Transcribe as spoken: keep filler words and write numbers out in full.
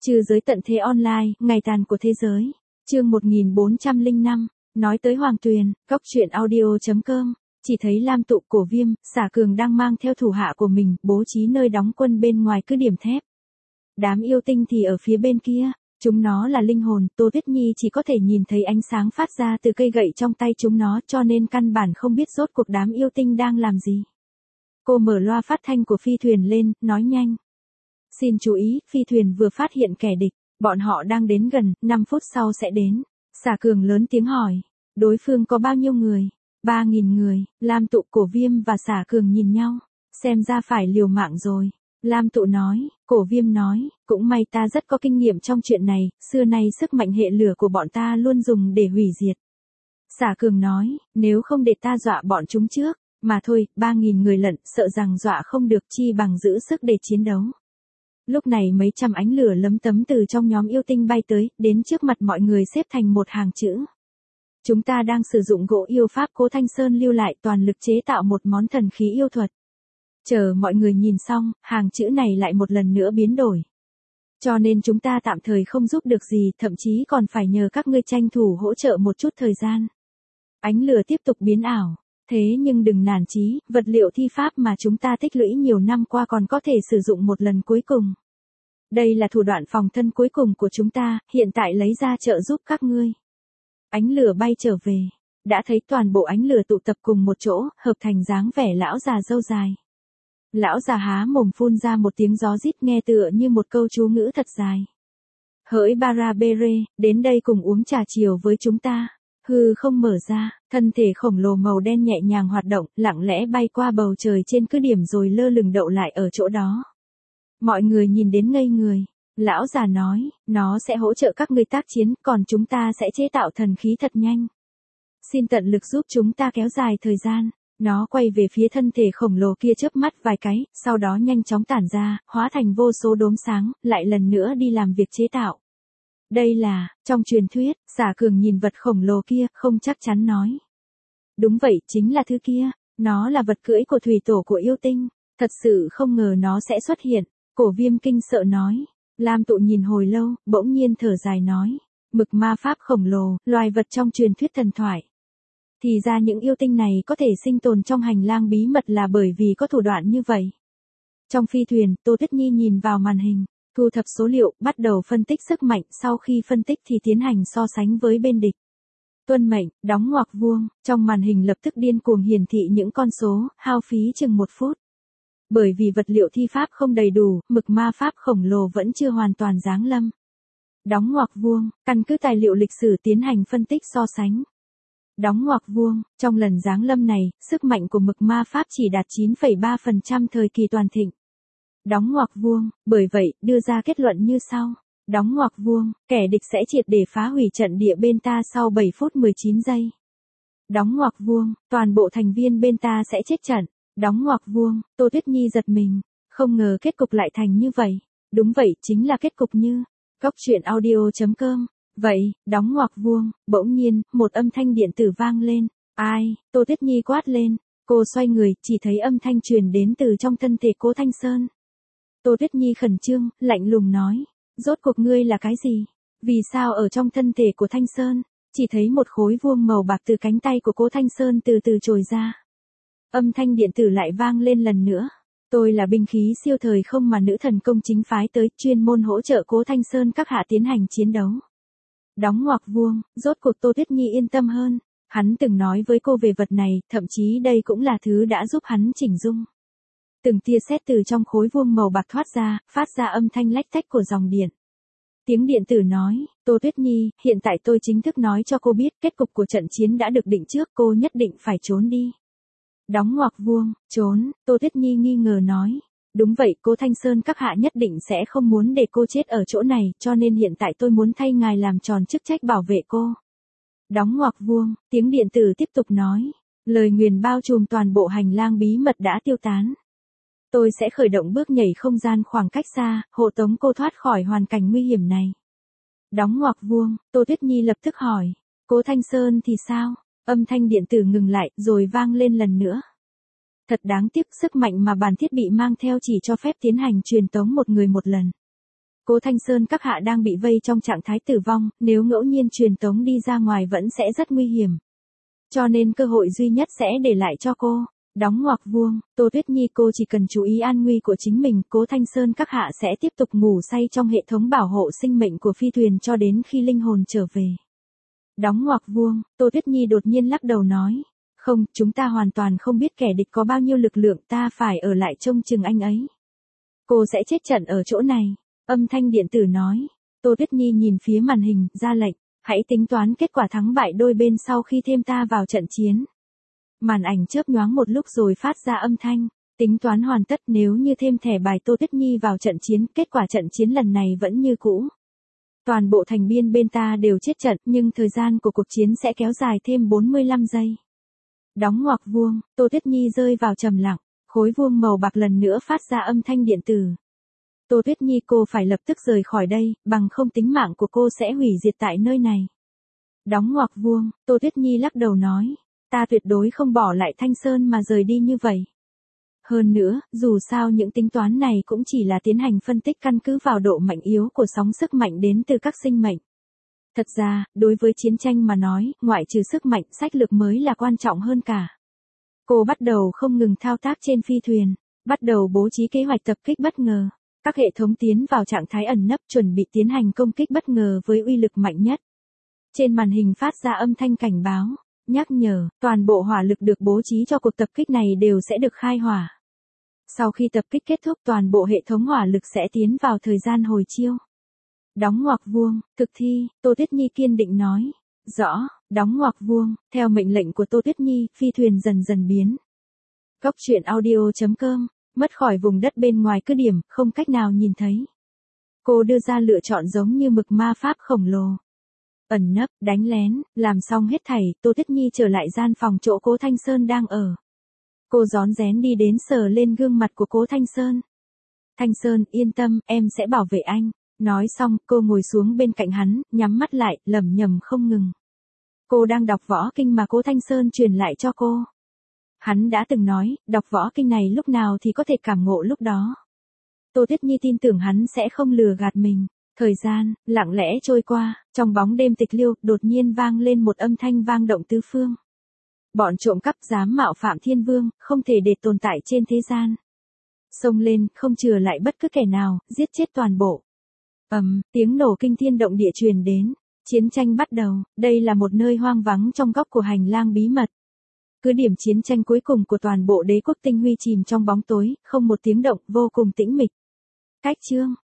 Trừ giới tận thế online, ngày tàn của thế giới. Chương một nghìn bốn trăm lẻ năm, nói tới Hoàng Tuyền, góc truyện audio chấm com, chỉ thấy Lam Tụ, Cổ Viêm, Xả Cường đang mang theo thủ hạ của mình, bố trí nơi đóng quân bên ngoài cứ điểm thép. Đám yêu tinh thì ở phía bên kia, chúng nó là linh hồn, Tô Tuyết Nhi chỉ có thể nhìn thấy ánh sáng phát ra từ cây gậy trong tay chúng nó, cho nên căn bản không biết rốt cuộc đám yêu tinh đang làm gì. Cô mở loa phát thanh của phi thuyền lên, nói nhanh. Xin chú ý, phi thuyền vừa phát hiện kẻ địch, bọn họ đang đến gần, năm phút sau sẽ đến. Xả Cường lớn tiếng hỏi, đối phương có bao nhiêu người? Ba nghìn người. Lam Tụ, Cổ Viêm và Xả Cường nhìn nhau, xem ra phải liều mạng rồi. Lam Tụ nói, Cổ Viêm nói, cũng may ta rất có kinh nghiệm trong chuyện này, xưa nay sức mạnh hệ lửa của bọn ta luôn dùng để hủy diệt. Xả Cường nói, nếu không để ta dọa bọn chúng trước, mà thôi, ba nghìn người lận, sợ rằng dọa không được, chi bằng giữ sức để chiến đấu. Lúc này mấy trăm ánh lửa lấm tấm từ trong nhóm yêu tinh bay tới, đến trước mặt mọi người xếp thành một hàng chữ. Chúng ta đang sử dụng gỗ yêu pháp Cố Thanh Sơn lưu lại, toàn lực chế tạo một món thần khí yêu thuật. Chờ mọi người nhìn xong, hàng chữ này lại một lần nữa biến đổi. Cho nên chúng ta tạm thời không giúp được gì, thậm chí còn phải nhờ các ngươi tranh thủ hỗ trợ một chút thời gian. Ánh lửa tiếp tục biến ảo. Thế nhưng đừng nản chí, vật liệu thi pháp mà chúng ta tích lũy nhiều năm qua còn có thể sử dụng một lần cuối cùng. Đây là thủ đoạn phòng thân cuối cùng của chúng ta, hiện tại lấy ra trợ giúp các ngươi. Ánh lửa bay trở về, đã thấy toàn bộ ánh lửa tụ tập cùng một chỗ, hợp thành dáng vẻ lão già râu dài. Lão già há mồm phun ra một tiếng gió rít nghe tựa như một câu chú ngữ thật dài. Hỡi Barabere, đến đây cùng uống trà chiều với chúng ta. Hư không mở ra, thân thể khổng lồ màu đen nhẹ nhàng hoạt động, lặng lẽ bay qua bầu trời trên cứ điểm rồi lơ lửng đậu lại ở chỗ đó. Mọi người nhìn đến ngây người. Lão già nói, nó sẽ hỗ trợ các ngươi tác chiến, còn chúng ta sẽ chế tạo thần khí thật nhanh. Xin tận lực giúp chúng ta kéo dài thời gian. Nó quay về phía thân thể khổng lồ kia chớp mắt vài cái, sau đó nhanh chóng tản ra, hóa thành vô số đốm sáng, lại lần nữa đi làm việc chế tạo. Đây là, trong truyền thuyết, Xả Cường nhìn vật khổng lồ kia, không chắc chắn nói. Đúng vậy, chính là thứ kia, nó là vật cưỡi của thủy tổ của yêu tinh, thật sự không ngờ nó sẽ xuất hiện. Cổ Viêm kinh sợ nói. Lam Tụ nhìn hồi lâu, bỗng nhiên thở dài nói. Mực ma pháp khổng lồ, loài vật trong truyền thuyết thần thoại. Thì ra những yêu tinh này có thể sinh tồn trong hành lang bí mật là bởi vì có thủ đoạn như vậy. Trong phi thuyền, Tô Tuyết Nhi nhìn vào màn hình. Thu thập số liệu, bắt đầu phân tích sức mạnh, sau khi phân tích thì tiến hành so sánh với bên địch. Tuân mệnh, đóng ngoặc vuông, trong màn hình lập tức điên cuồng hiển thị những con số, hao phí chừng một phút. Bởi vì vật liệu thi pháp không đầy đủ, mực ma pháp khổng lồ vẫn chưa hoàn toàn giáng lâm. Đóng ngoặc vuông, căn cứ tài liệu lịch sử tiến hành phân tích so sánh. Đóng ngoặc vuông, trong lần giáng lâm này, sức mạnh của mực ma pháp chỉ đạt chín phẩy ba phần trăm thời kỳ toàn thịnh. Đóng ngoặc vuông, bởi vậy, đưa ra kết luận như sau. Đóng ngoặc vuông, kẻ địch sẽ triệt để phá hủy trận địa bên ta sau bảy phút mười chín giây. Đóng ngoặc vuông, toàn bộ thành viên bên ta sẽ chết trận. Đóng ngoặc vuông, Tô Tuyết Nhi giật mình, không ngờ kết cục lại thành như vậy. Đúng vậy, chính là kết cục như. Góc truyện audio chấm com. Vậy, đóng ngoặc vuông, bỗng nhiên, một âm thanh điện tử vang lên. Ai? Tô Tuyết Nhi quát lên. Cô xoay người, chỉ thấy âm thanh truyền đến từ trong thân thể Cố Thanh Sơn. Tô Tuyết Nhi khẩn trương, lạnh lùng nói. Rốt cuộc ngươi là cái gì? Vì sao ở trong thân thể của Thanh Sơn, chỉ thấy một khối vuông màu bạc từ cánh tay của Cố Thanh Sơn từ từ trồi ra. Âm thanh điện tử lại vang lên lần nữa. Tôi là binh khí siêu thời không mà nữ thần công chính phái tới, chuyên môn hỗ trợ Cố Thanh Sơn các hạ tiến hành chiến đấu. Đóng ngoặc vuông, rốt cuộc Tô Tuyết Nhi yên tâm hơn. Hắn từng nói với cô về vật này, thậm chí đây cũng là thứ đã giúp hắn chỉnh dung. Từng tia sét từ trong khối vuông màu bạc thoát ra, phát ra âm thanh lách tách của dòng điện. Tiếng điện tử nói, Tô Tuyết Nhi, hiện tại tôi chính thức nói cho cô biết, kết cục của trận chiến đã được định trước, cô nhất định phải trốn đi. Đóng ngoặc vuông, trốn, Tô Tuyết Nhi nghi ngờ nói. Đúng vậy, Cố Thanh Sơn các hạ nhất định sẽ không muốn để cô chết ở chỗ này, cho nên hiện tại tôi muốn thay ngài làm tròn chức trách bảo vệ cô. Đóng ngoặc vuông, tiếng điện tử tiếp tục nói. Lời nguyền bao trùm toàn bộ hành lang bí mật đã tiêu tán. Tôi sẽ khởi động bước nhảy không gian khoảng cách xa, hộ tống cô thoát khỏi hoàn cảnh nguy hiểm này. Đóng ngoặc vuông, Tô Tuyết Nhi lập tức hỏi. Cố Thanh Sơn thì sao? Âm thanh điện tử ngừng lại, rồi vang lên lần nữa. Thật đáng tiếc, sức mạnh mà bản thiết bị mang theo chỉ cho phép tiến hành truyền tống một người một lần. Cố Thanh Sơn các hạ đang bị vây trong trạng thái tử vong, nếu ngẫu nhiên truyền tống đi ra ngoài vẫn sẽ rất nguy hiểm. Cho nên cơ hội duy nhất sẽ để lại cho cô. Đóng ngoặc vuông, Tô Tuyết Nhi cô chỉ cần chú ý an nguy của chính mình, Cố Thanh Sơn các hạ sẽ tiếp tục ngủ say trong hệ thống bảo hộ sinh mệnh của phi thuyền cho đến khi linh hồn trở về. Đóng ngoặc vuông, Tô Tuyết Nhi đột nhiên lắc đầu nói. Không, chúng ta hoàn toàn không biết kẻ địch có bao nhiêu lực lượng, ta phải ở lại trông chừng anh ấy. Cô sẽ chết trận ở chỗ này. Âm thanh điện tử nói. Tô Tuyết Nhi nhìn phía màn hình, ra lệnh, hãy tính toán kết quả thắng bại đôi bên sau khi thêm ta vào trận chiến. Màn ảnh chớp nhoáng một lúc rồi phát ra âm thanh, tính toán hoàn tất, nếu như thêm thẻ bài Tô Tuyết Nhi vào trận chiến, kết quả trận chiến lần này vẫn như cũ. Toàn bộ thành viên bên ta đều chết trận, nhưng thời gian của cuộc chiến sẽ kéo dài thêm bốn mươi lăm giây. Đóng ngoặc vuông, Tô Tuyết Nhi rơi vào trầm lặng, khối vuông màu bạc lần nữa phát ra âm thanh điện tử. Tô Tuyết Nhi cô phải lập tức rời khỏi đây, bằng không tính mạng của cô sẽ hủy diệt tại nơi này. Đóng ngoặc vuông, Tô Tuyết Nhi lắc đầu nói, ta tuyệt đối không bỏ lại Thanh Sơn mà rời đi như vậy. Hơn nữa, dù sao những tính toán này cũng chỉ là tiến hành phân tích căn cứ vào độ mạnh yếu của sóng sức mạnh đến từ các sinh mệnh. Thật ra, đối với chiến tranh mà nói, ngoại trừ sức mạnh, sách lược mới là quan trọng hơn cả. Cô bắt đầu không ngừng thao tác trên phi thuyền, bắt đầu bố trí kế hoạch tập kích bất ngờ. Các hệ thống tiến vào trạng thái ẩn nấp chuẩn bị tiến hành công kích bất ngờ với uy lực mạnh nhất. Trên màn hình phát ra âm thanh cảnh báo, nhắc nhở, toàn bộ hỏa lực được bố trí cho cuộc tập kích này đều sẽ được khai hỏa. Sau khi tập kích kết thúc, toàn bộ hệ thống hỏa lực sẽ tiến vào thời gian hồi chiêu. Đóng ngoặc vuông, thực thi, Tô Tuyết Nhi kiên định nói. Rõ, đóng ngoặc vuông, theo mệnh lệnh của Tô Tuyết Nhi, phi thuyền dần dần biến. Góc truyện audio chấm com, mất khỏi vùng đất bên ngoài cứ điểm, không cách nào nhìn thấy. Cô đưa ra lựa chọn giống như mực ma pháp khổng lồ. Ẩn nấp, đánh lén, làm xong hết thảy, Tô Tuyết Nhi trở lại gian phòng chỗ Cố Thanh Sơn đang ở. Cô rón rén đi đến sờ lên gương mặt của Cố Thanh Sơn. Thanh Sơn, yên tâm, em sẽ bảo vệ anh. Nói xong, cô ngồi xuống bên cạnh hắn, nhắm mắt lại, lẩm nhẩm không ngừng. Cô đang đọc võ kinh mà Cố Thanh Sơn truyền lại cho cô. Hắn đã từng nói, đọc võ kinh này lúc nào thì có thể cảm ngộ lúc đó. Tô Tuyết Nhi tin tưởng hắn sẽ không lừa gạt mình. Thời gian, lặng lẽ trôi qua, trong bóng đêm tịch liêu, đột nhiên vang lên một âm thanh vang động tứ phương. Bọn trộm cắp dám mạo phạm thiên vương, không thể để tồn tại trên thế gian. Xông lên, không chừa lại bất cứ kẻ nào, giết chết toàn bộ. Ầm, tiếng nổ kinh thiên động địa truyền đến. Chiến tranh bắt đầu, đây là một nơi hoang vắng trong góc của hành lang bí mật. Cứ điểm chiến tranh cuối cùng của toàn bộ đế quốc tinh huy chìm trong bóng tối, không một tiếng động, vô cùng tĩnh mịch. Cách chương